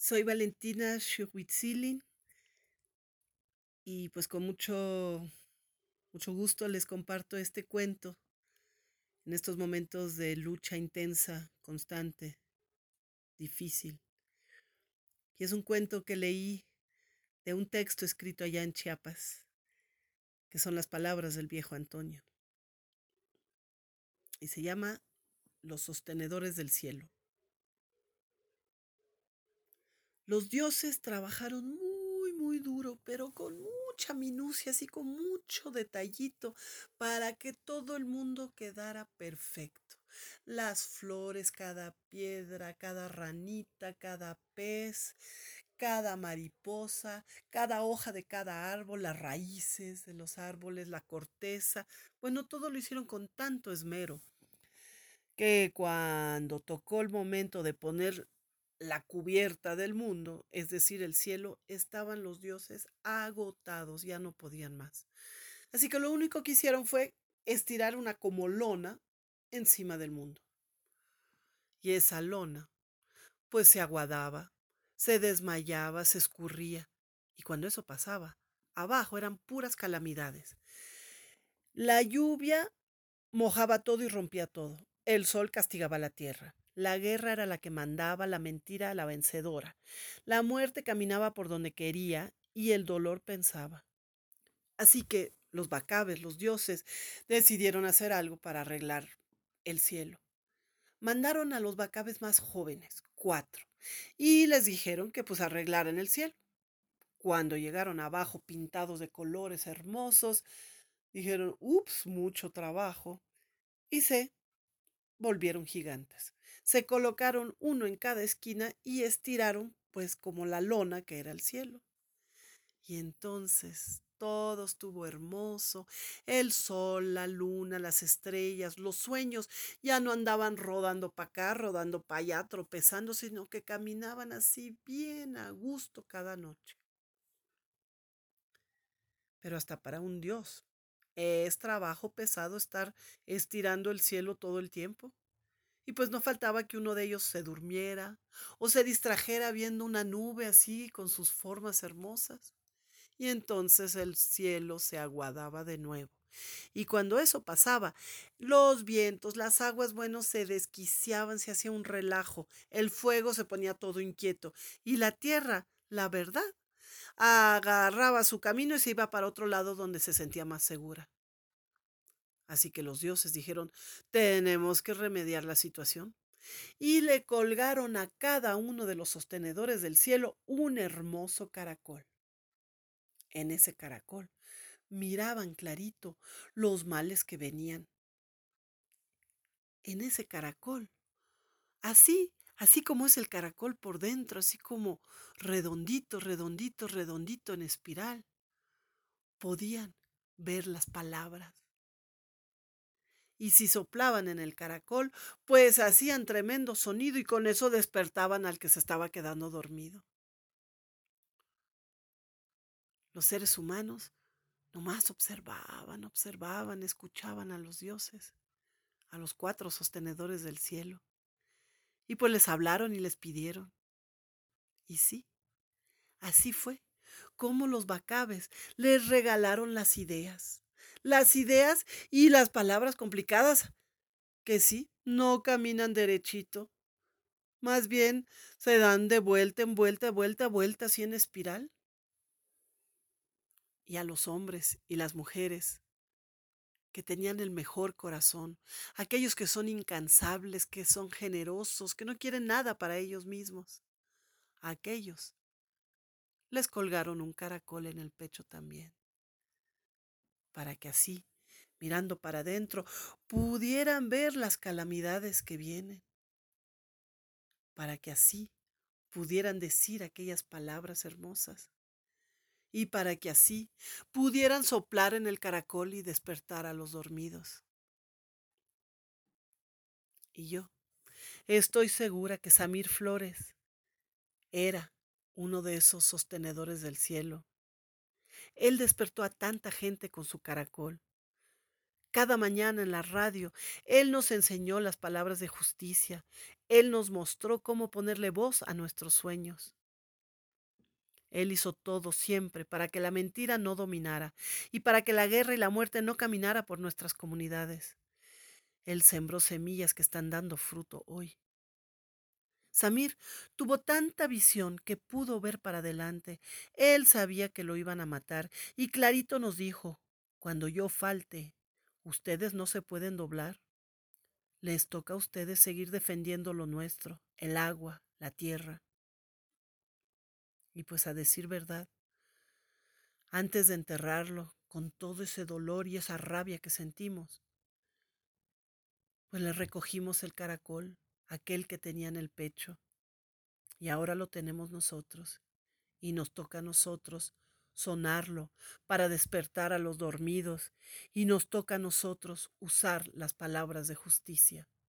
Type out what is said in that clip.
Soy Valentina Shuitzilin y pues con mucho gusto les comparto este cuento en estos momentos de lucha intensa, constante, difícil. Y es un cuento que leí de un texto escrito allá en Chiapas, que son las palabras del viejo Antonio, y se llama Los sostenedores del cielo. Los dioses trabajaron muy duro, pero con mucha minucia, así con mucho detallito, para que todo el mundo quedara perfecto. Las flores, cada piedra, cada ranita, cada pez, cada mariposa, cada hoja de cada árbol, las raíces de los árboles, la corteza. Bueno, todo lo hicieron con tanto esmero que cuando tocó el momento de poner la cubierta del mundo, es decir, el cielo, estaban los dioses agotados, ya no podían más. Así que lo único que hicieron fue estirar una como lona encima del mundo. Y esa lona, pues se aguadaba, se desmayaba, se escurría. Y cuando eso pasaba, abajo eran puras calamidades. La lluvia mojaba todo y rompía todo. El sol castigaba la tierra. La guerra era la que mandaba, la mentira la vencedora. La muerte caminaba por donde quería y el dolor pensaba. Así que los bacabes, los dioses, decidieron hacer algo para arreglar el cielo. Mandaron a los bacabes más jóvenes, 4, y les dijeron que pues arreglaran el cielo. Cuando llegaron abajo pintados de colores hermosos, dijeron, ups, mucho trabajo, y se volvieron gigantes. Se colocaron uno en cada esquina y estiraron, pues como la lona que era el cielo. Y entonces todo estuvo hermoso. El sol, la luna, las estrellas, los sueños ya no andaban rodando para acá, rodando para allá, tropezando, sino que caminaban así bien a gusto cada noche. Pero hasta para un dios es trabajo pesado estar estirando el cielo todo el tiempo. Y pues no faltaba que uno de ellos se durmiera o se distrajera viendo una nube así con sus formas hermosas. Y entonces el cielo se aguadaba de nuevo. Y cuando eso pasaba, los vientos, las aguas, bueno, se desquiciaban, se hacía un relajo, el fuego se ponía todo inquieto y la tierra, la verdad, agarraba su camino y se iba para otro lado donde se sentía más segura. Así que los dioses dijeron, tenemos que remediar la situación y le colgaron a cada uno de los sostenedores del cielo un hermoso caracol. En ese caracol miraban clarito los males que venían. En ese caracol, así como es el caracol por dentro, así como redondito en espiral, podían ver las palabras. Y si soplaban en el caracol, pues hacían tremendo sonido y con eso despertaban al que se estaba quedando dormido. Los seres humanos nomás observaban, escuchaban a los dioses, a los 4 sostenedores del cielo. Y pues les hablaron y les pidieron. Y sí, así fue como los bacabes les regalaron las ideas y las palabras complicadas, que sí, no caminan derechito, más bien se dan de vuelta en vuelta, así en espiral. Y a los hombres y las mujeres que tenían el mejor corazón, aquellos que son incansables, que son generosos, que no quieren nada para ellos mismos. A aquellos les colgaron un caracol en el pecho también, para que así, mirando para adentro, pudieran ver las calamidades que vienen, para que así pudieran decir aquellas palabras hermosas y para que así pudieran soplar en el caracol y despertar a los dormidos. Y yo estoy segura que Samir Flores era uno de esos sostenedores del cielo. Él despertó a tanta gente con su caracol. Cada mañana en la radio, Él nos enseñó las palabras de justicia. Él nos mostró cómo ponerle voz a nuestros sueños. Él hizo todo siempre para que la mentira no dominara y para que la guerra y la muerte no caminara por nuestras comunidades. Él sembró semillas que están dando fruto hoy. Samir tuvo tanta visión que pudo ver para adelante. Él sabía que lo iban a matar y clarito nos dijo, cuando yo falte, ustedes no se pueden doblar. Les toca a ustedes seguir defendiendo lo nuestro, el agua, la tierra. Y pues a decir verdad, antes de enterrarlo, con todo ese dolor y esa rabia que sentimos, pues le recogimos el caracol, aquel que tenía en el pecho, y ahora lo tenemos nosotros, y nos toca a nosotros sonarlo para despertar a los dormidos, y nos toca a nosotros usar las palabras de justicia.